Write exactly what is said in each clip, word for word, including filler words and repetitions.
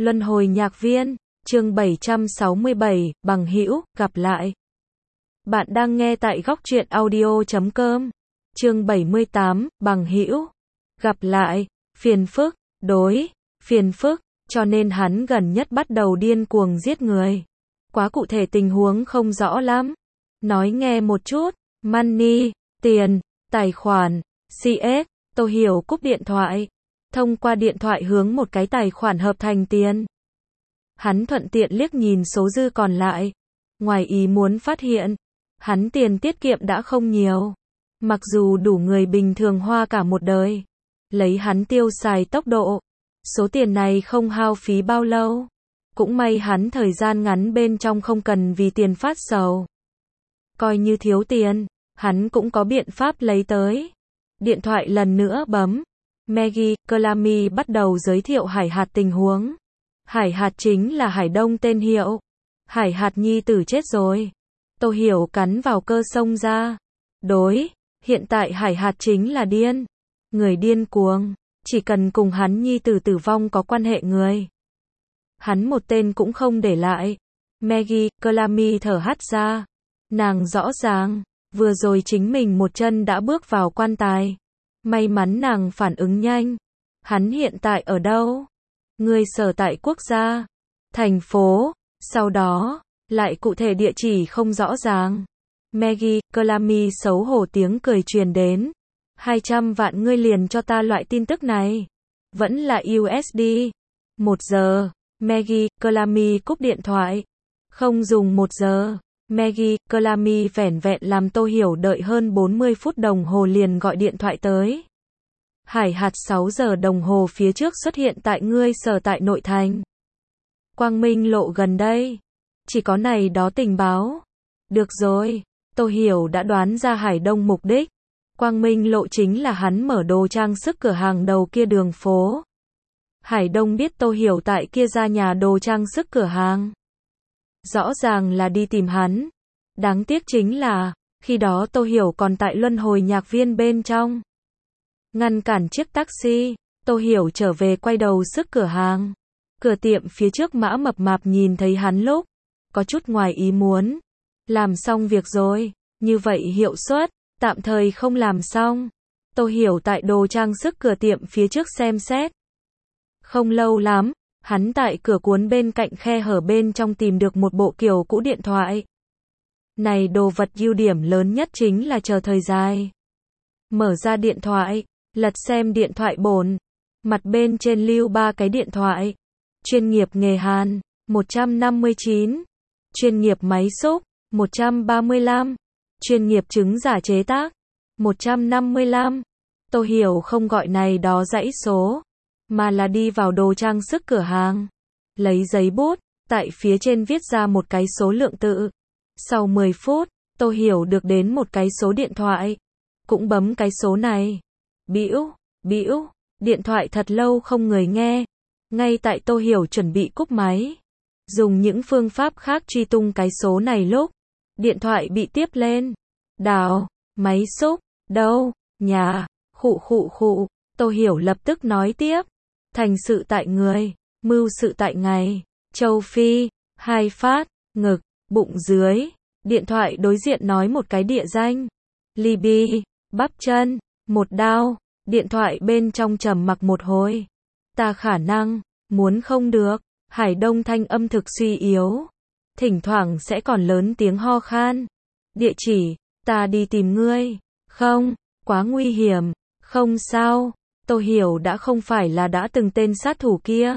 Luân hồi nhạc viên, chương bảy trăm sáu mươi bảy, bằng hữu, gặp lại. Bạn đang nghe tại góc truyện audio chấm com. Chương bảy mươi tám, bằng hữu, gặp lại, phiền phức, đối, phiền phức, cho nên hắn gần nhất bắt đầu điên cuồng giết người. Quá cụ thể tình huống không rõ lắm. Nói nghe một chút, money, tiền, tài khoản, xê ét, tôi hiểu cúp điện thoại. Thông qua điện thoại hướng một cái tài khoản hợp thành tiền. Hắn thuận tiện liếc nhìn số dư còn lại. Ngoài ý muốn phát hiện, hắn tiền tiết kiệm đã không nhiều. Mặc dù đủ người bình thường hoa cả một đời. Lấy hắn tiêu xài tốc độ. Số tiền này không hao phí bao lâu. Cũng may hắn thời gian ngắn bên trong không cần vì tiền phát sầu. Coi như thiếu tiền, hắn cũng có biện pháp lấy tới. Điện thoại lần nữa bấm. Maggie, Clamy bắt đầu giới thiệu Hải Hạt tình huống. Hải Hạt chính là Hải Đông tên hiệu. Hải Hạt nhi tử chết rồi. Tô Hiểu cắn vào cơ xông ra. Đối, hiện tại Hải Hạt chính là điên. Người điên cuồng, chỉ cần cùng hắn nhi tử tử vong có quan hệ người. Hắn một tên cũng không để lại. Maggie, Clamy thở hắt ra. Nàng rõ ràng, vừa rồi chính mình một chân đã bước vào quan tài. May mắn nàng phản ứng nhanh. Hắn hiện tại ở đâu? Người sở tại quốc gia, thành phố, sau đó, lại cụ thể địa chỉ không rõ ràng. Maggie, Clamy xấu hổ tiếng cười truyền đến. hai trăm vạn ngươi liền cho ta loại tin tức này. Vẫn là u ét đê. Một giờ, Maggie, Clamy cúp điện thoại. Không dùng một giờ. Maggie, Clamy vẻn vẹn làm Tô Hiểu đợi hơn bốn mươi phút đồng hồ liền gọi điện thoại tới. Hải Hạt sáu giờ đồng hồ phía trước xuất hiện tại ngươi sở tại nội thành. Quang Minh lộ gần đây. Chỉ có này đó tình báo. Được rồi, Tô Hiểu đã đoán ra Hải Đông mục đích. Quang Minh lộ chính là hắn mở đồ trang sức cửa hàng đầu kia đường phố. Hải Đông biết Tô Hiểu tại kia ra nhà đồ trang sức cửa hàng. Rõ ràng là đi tìm hắn. Đáng tiếc chính là, khi đó Tô Hiểu còn tại luân hồi nhạc viên bên trong. Ngăn cản chiếc taxi, Tô Hiểu trở về quay đầu sức cửa hàng. Cửa tiệm phía trước Mã Mập Mạp nhìn thấy hắn lúc, có chút ngoài ý muốn. Làm xong việc rồi, như vậy hiệu suất, tạm thời không làm xong. Tô Hiểu tại đồ trang sức cửa tiệm phía trước xem xét. Không lâu lắm, hắn tại cửa cuốn bên cạnh khe hở bên trong tìm được một bộ kiểu cũ điện thoại. Này đồ vật ưu điểm lớn nhất chính là chờ thời dài. Mở ra điện thoại, lật xem điện thoại bổn. Mặt bên trên lưu ba cái điện thoại. Chuyên nghiệp nghề hàn, một trăm năm mươi chín. Chuyên nghiệp máy xúc, một trăm ba mươi lăm. Chuyên nghiệp trứng giả chế tác, một trăm năm mươi lăm. Tô Hiểu không gọi này đó dãy số, mà là đi vào đồ trang sức cửa hàng. Lấy giấy bút, tại phía trên viết ra một cái số lượng tự. Sau mười phút, Tô Hiểu được đến một cái số điện thoại. Cũng bấm cái số này. Bĩu, bĩu, điện thoại thật lâu không người nghe. Ngay tại Tô Hiểu chuẩn bị cúp máy. Dùng những phương pháp khác truy tung cái số này lúc. Điện thoại bị tiếp lên. Đào, máy xúc, đâu, nhà, khụ khụ khụ. Tô Hiểu lập tức nói tiếp. Thành sự tại người, mưu sự tại ngày. Châu Phi, hai phát, ngực, bụng dưới. Điện thoại đối diện nói một cái địa danh. Libya, bắp chân, một đao. Điện thoại bên trong trầm mặc một hồi. Ta khả năng, muốn không được. Hải Đông thanh âm thực suy yếu. Thỉnh thoảng sẽ còn lớn tiếng ho khan. Địa chỉ, ta đi tìm ngươi. Không, quá nguy hiểm. Không sao. Tô Hiểu đã không phải là đã từng tên sát thủ kia.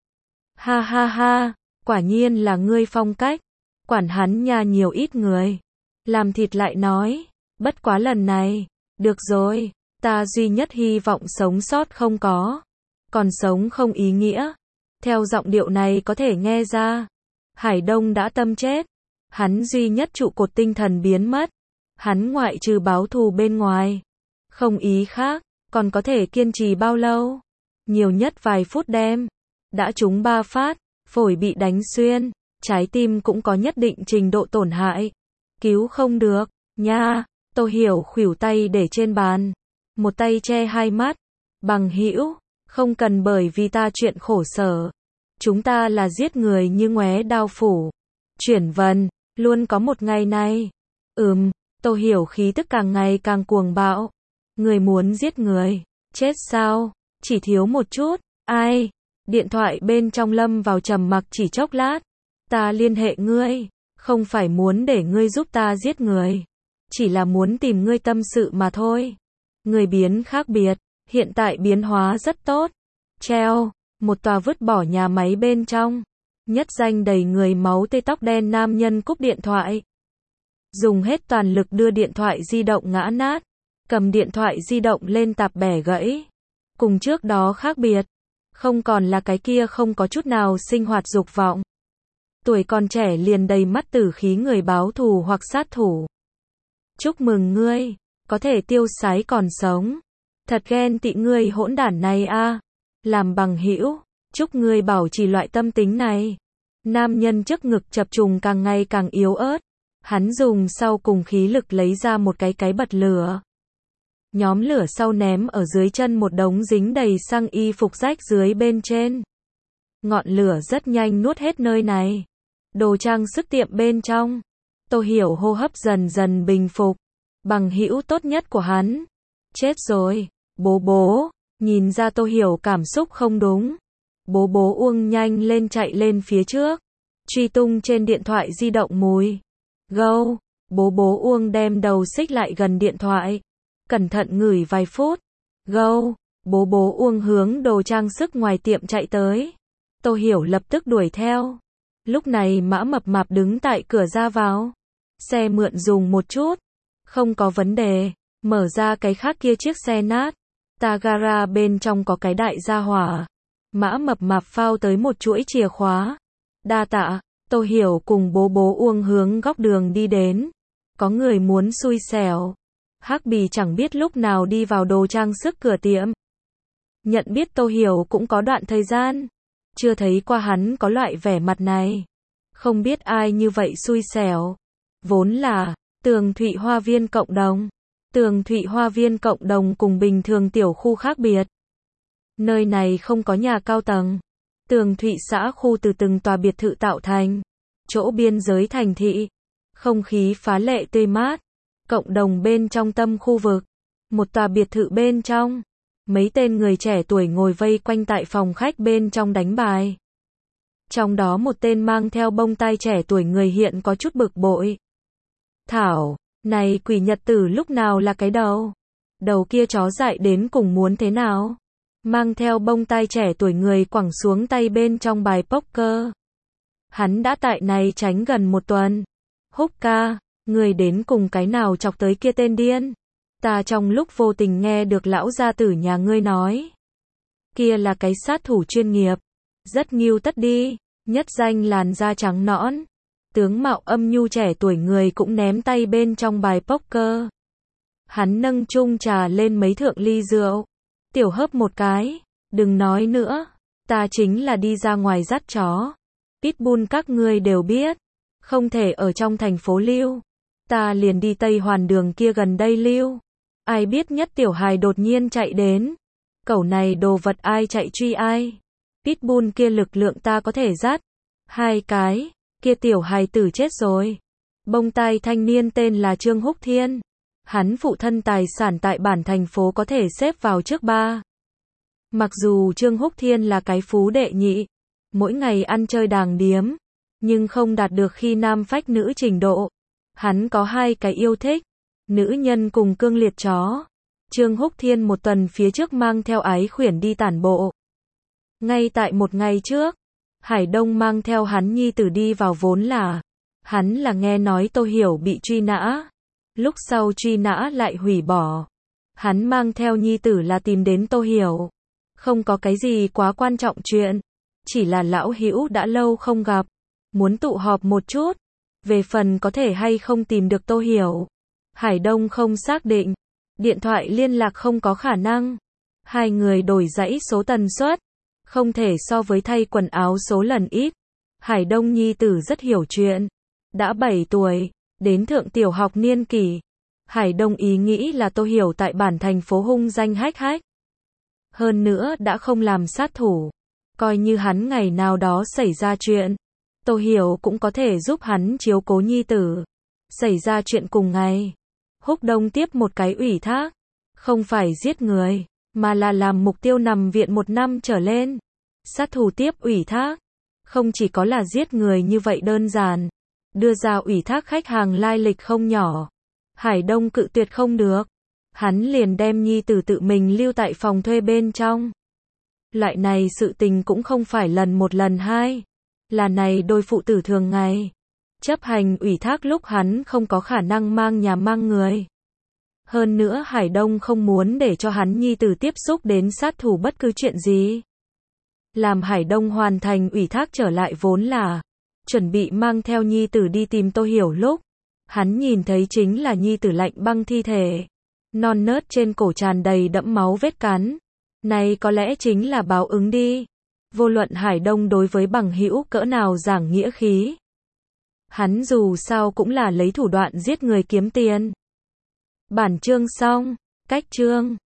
Ha ha ha, quả nhiên là ngươi phong cách. Quản hắn nha nhiều ít người. Làm thịt lại nói. Bất quá lần này. Được rồi, ta duy nhất hy vọng sống sót không có. Còn sống không ý nghĩa. Theo giọng điệu này có thể nghe ra. Hải Đông đã tâm chết. Hắn duy nhất trụ cột tinh thần biến mất. Hắn ngoại trừ báo thù bên ngoài. Không ý khác. Còn có thể kiên trì bao lâu? Nhiều nhất vài phút đêm. Đã trúng ba phát. Phổi bị đánh xuyên. Trái tim cũng có nhất định trình độ tổn hại. Cứu không được. Nha. Tô Hiểu khuỷu tay để trên bàn. Một tay che hai mắt. Bằng hữu. Không cần bởi vì ta chuyện khổ sở. Chúng ta là giết người như ngoé đao phủ. Chuyển vần, luôn có một ngày này. Ừm, Tô Hiểu khí tức càng ngày càng cuồng bạo. Người muốn giết người. Chết sao? Chỉ thiếu một chút. Ai? Điện thoại bên trong lâm vào trầm mặc chỉ chốc lát. Ta liên hệ ngươi. Không phải muốn để ngươi giúp ta giết người. Chỉ là muốn tìm ngươi tâm sự mà thôi. Người biến khác biệt. Hiện tại biến hóa rất tốt. Treo. Một tòa vứt bỏ nhà máy bên trong. Nhất danh đầy người máu tê tóc đen nam nhân cúp điện thoại. Dùng hết toàn lực đưa điện thoại di động ngã nát. Cầm điện thoại di động lên tạp bẻ gãy. Cùng trước đó khác biệt. Không còn là cái kia không có chút nào sinh hoạt dục vọng. Tuổi còn trẻ liền đầy mắt tử khí người báo thù hoặc sát thủ. Chúc mừng ngươi. Có thể tiêu sái còn sống. Thật ghen tị ngươi hỗn đản này a. Làm bằng hữu. Chúc ngươi bảo trì loại tâm tính này. Nam nhân trước ngực chập trùng càng ngày càng yếu ớt. Hắn dùng sau cùng khí lực lấy ra một cái cái bật lửa. Nhóm lửa sau ném ở dưới chân một đống dính đầy xăng y phục rách dưới bên trên. Ngọn lửa rất nhanh nuốt hết nơi này. Đồ trang sức tiệm bên trong. Tô Hiểu hô hấp dần dần bình phục. Bằng hữu tốt nhất của hắn. Chết rồi. Bố bố. Nhìn ra Tô Hiểu cảm xúc không đúng. Bố bố Uông nhanh lên chạy lên phía trước. Truy tung trên điện thoại di động mùi. Gâu. Bố bố Uông đem đầu xích lại gần điện thoại. Cẩn thận ngửi vài phút. Gâu. Bố bố Uông hướng đồ trang sức ngoài tiệm chạy tới. Tô Hiểu lập tức đuổi theo. Lúc này Mã Mập Mạp đứng tại cửa ra vào. Xe mượn dùng một chút. Không có vấn đề. Mở ra cái khác kia chiếc xe nát. Ta gara bên trong có cái đại gia hỏa. Mã Mập Mạp phao tới một chuỗi chìa khóa. Đa tạ. Tô Hiểu cùng bố bố Uông hướng góc đường đi đến. Có người muốn xui xẻo. Hắc Bì chẳng biết lúc nào đi vào đồ trang sức cửa tiệm. Nhận biết Tô Hiểu cũng có đoạn thời gian. Chưa thấy qua hắn có loại vẻ mặt này. Không biết ai như vậy xui xẻo. Vốn là Tường Thụy Hoa Viên cộng đồng. Tường Thụy Hoa Viên cộng đồng cùng bình thường tiểu khu khác biệt. Nơi này không có nhà cao tầng. Tường Thụy xã khu từ từng tòa biệt thự tạo thành. Chỗ biên giới thành thị. Không khí phá lệ tươi mát. Cộng đồng bên trong tâm khu vực. Một tòa biệt thự bên trong. Mấy tên người trẻ tuổi ngồi vây quanh tại phòng khách bên trong đánh bài. Trong đó một tên mang theo bông tai trẻ tuổi người hiện có chút bực bội. Thảo, này quỷ nhật tử lúc nào là cái đầu? Đầu kia chó dại đến cùng muốn thế nào? Mang theo bông tai trẻ tuổi người quẳng xuống tay bên trong bài poker. Hắn đã tại này tránh gần một tuần. Húc ca, người đến cùng cái nào chọc tới kia tên điên? Ta trong lúc vô tình nghe được lão gia tử nhà ngươi nói. Kia là cái sát thủ chuyên nghiệp. Rất nghiêu tất đi. Nhất danh làn da trắng nõn. Tướng mạo âm nhu trẻ tuổi người cũng ném tay bên trong bài poker. Hắn nâng chung trà lên mấy thượng ly rượu. Tiểu hớp một cái. Đừng nói nữa. Ta chính là đi ra ngoài dắt chó. Pitbull các ngươi đều biết. Không thể ở trong thành phố lưu. Ta liền đi Tây Hoàn đường kia gần đây lưu. Ai biết nhất tiểu hài đột nhiên chạy đến. Cẩu này đồ vật ai chạy truy ai. Pitbull kia lực lượng ta có thể dắt. Hai cái. Kia tiểu hài tử chết rồi. Bông tai thanh niên tên là Trương Húc Thiên. Hắn phụ thân tài sản tại bản thành phố có thể xếp vào trước ba. Mặc dù Trương Húc Thiên là cái phú đệ nhị. Mỗi ngày ăn chơi đàng điếm. Nhưng không đạt được khi nam phách nữ trình độ. Hắn có hai cái yêu thích. Nữ nhân cùng cương liệt chó. Trương Húc Thiên một tuần phía trước mang theo ái khuyển đi tản bộ. Ngay tại một ngày trước, Hải Đông mang theo hắn nhi tử đi vào vốn là. Hắn là nghe nói Tô Hiểu bị truy nã. Lúc sau truy nã lại hủy bỏ. Hắn mang theo nhi tử là tìm đến Tô Hiểu. Không có cái gì quá quan trọng chuyện. Chỉ là lão hữu đã lâu không gặp. Muốn tụ họp một chút. Về phần có thể hay không tìm được Tô Hiểu. Hải Đông không xác định. Điện thoại liên lạc không có khả năng. Hai người đổi dãy số tần suất. Không thể so với thay quần áo số lần ít. Hải Đông nhi tử rất hiểu chuyện. Đã bảy tuổi. Đến thượng tiểu học niên kỷ. Hải Đông ý nghĩ là Tô Hiểu tại bản thành phố hung danh hách hách. Hơn nữa đã không làm sát thủ. Coi như hắn ngày nào đó xảy ra chuyện, Tô Hiểu cũng có thể giúp hắn chiếu cố nhi tử. Xảy ra chuyện cùng ngày, Húc Đông tiếp một cái ủy thác, không phải giết người, mà là làm mục tiêu nằm viện một năm trở lên. Sát thủ tiếp ủy thác, không chỉ có là giết người như vậy đơn giản, đưa ra ủy thác khách hàng lai lịch không nhỏ. Hải Đông cự tuyệt không được, hắn liền đem nhi tử tự mình lưu tại phòng thuê bên trong. Loại này sự tình cũng không phải lần một lần hai, là này đôi phụ tử thường ngày. Chấp hành ủy thác lúc hắn không có khả năng mang nhà mang người. Hơn nữa Hải Đông không muốn để cho hắn nhi tử tiếp xúc đến sát thủ bất cứ chuyện gì. Làm Hải Đông hoàn thành ủy thác trở lại vốn là chuẩn bị mang theo nhi tử đi tìm Tô Hiểu lúc, hắn nhìn thấy chính là nhi tử lạnh băng thi thể, non nớt trên cổ tràn đầy đẫm máu vết cắn. Này có lẽ chính là báo ứng đi. Vô luận Hải Đông đối với bằng hữu cỡ nào giảng nghĩa khí, hắn dù sao cũng là lấy thủ đoạn giết người kiếm tiền. Bản chương xong, cách chương